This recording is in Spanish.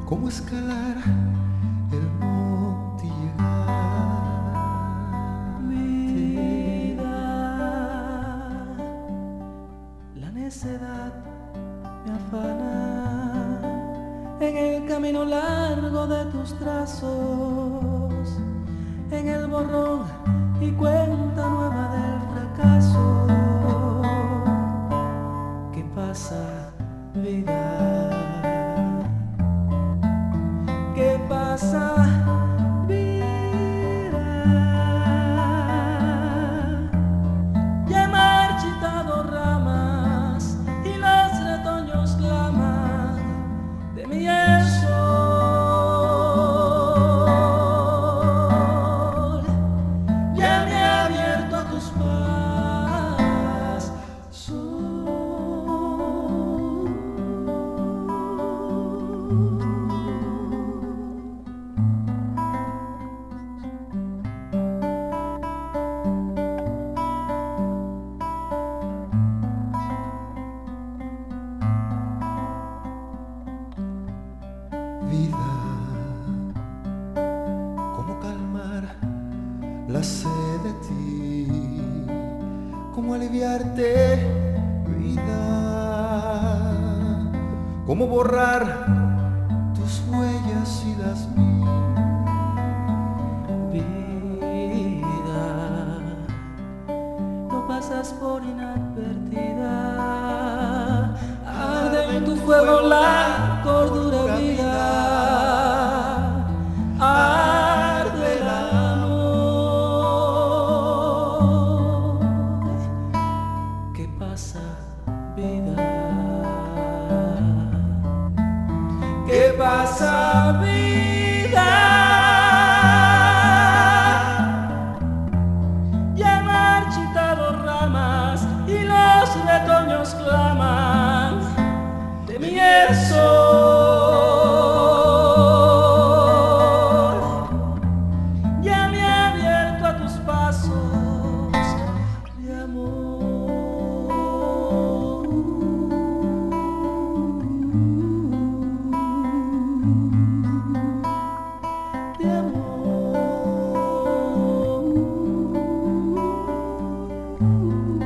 cómo escalar el monte y llegar. Vida, la necedad me afana en el camino largo de tus trazos, en el borrón y cuenta nueva del fracaso. ¿Qué pasa, vida? ¿Qué pasa, vida? Ya he marchitado ramas y los retoños claman de mi sol. Ya me he abierto a tus pasos. Vida, cómo calmar la sed de ti, cómo aliviarte, vida, cómo borrar tus huellas y las mías. Vida, no pasas por inadvertida, arde en tu fuego la cordura, vida, arde el amor. ¿Qué pasa, vida? ¿Qué pasa, vida? Ya he marchitado ramas y los retoños claman de mi sol. Ya me he abierto a tus pasos de amor, de amor.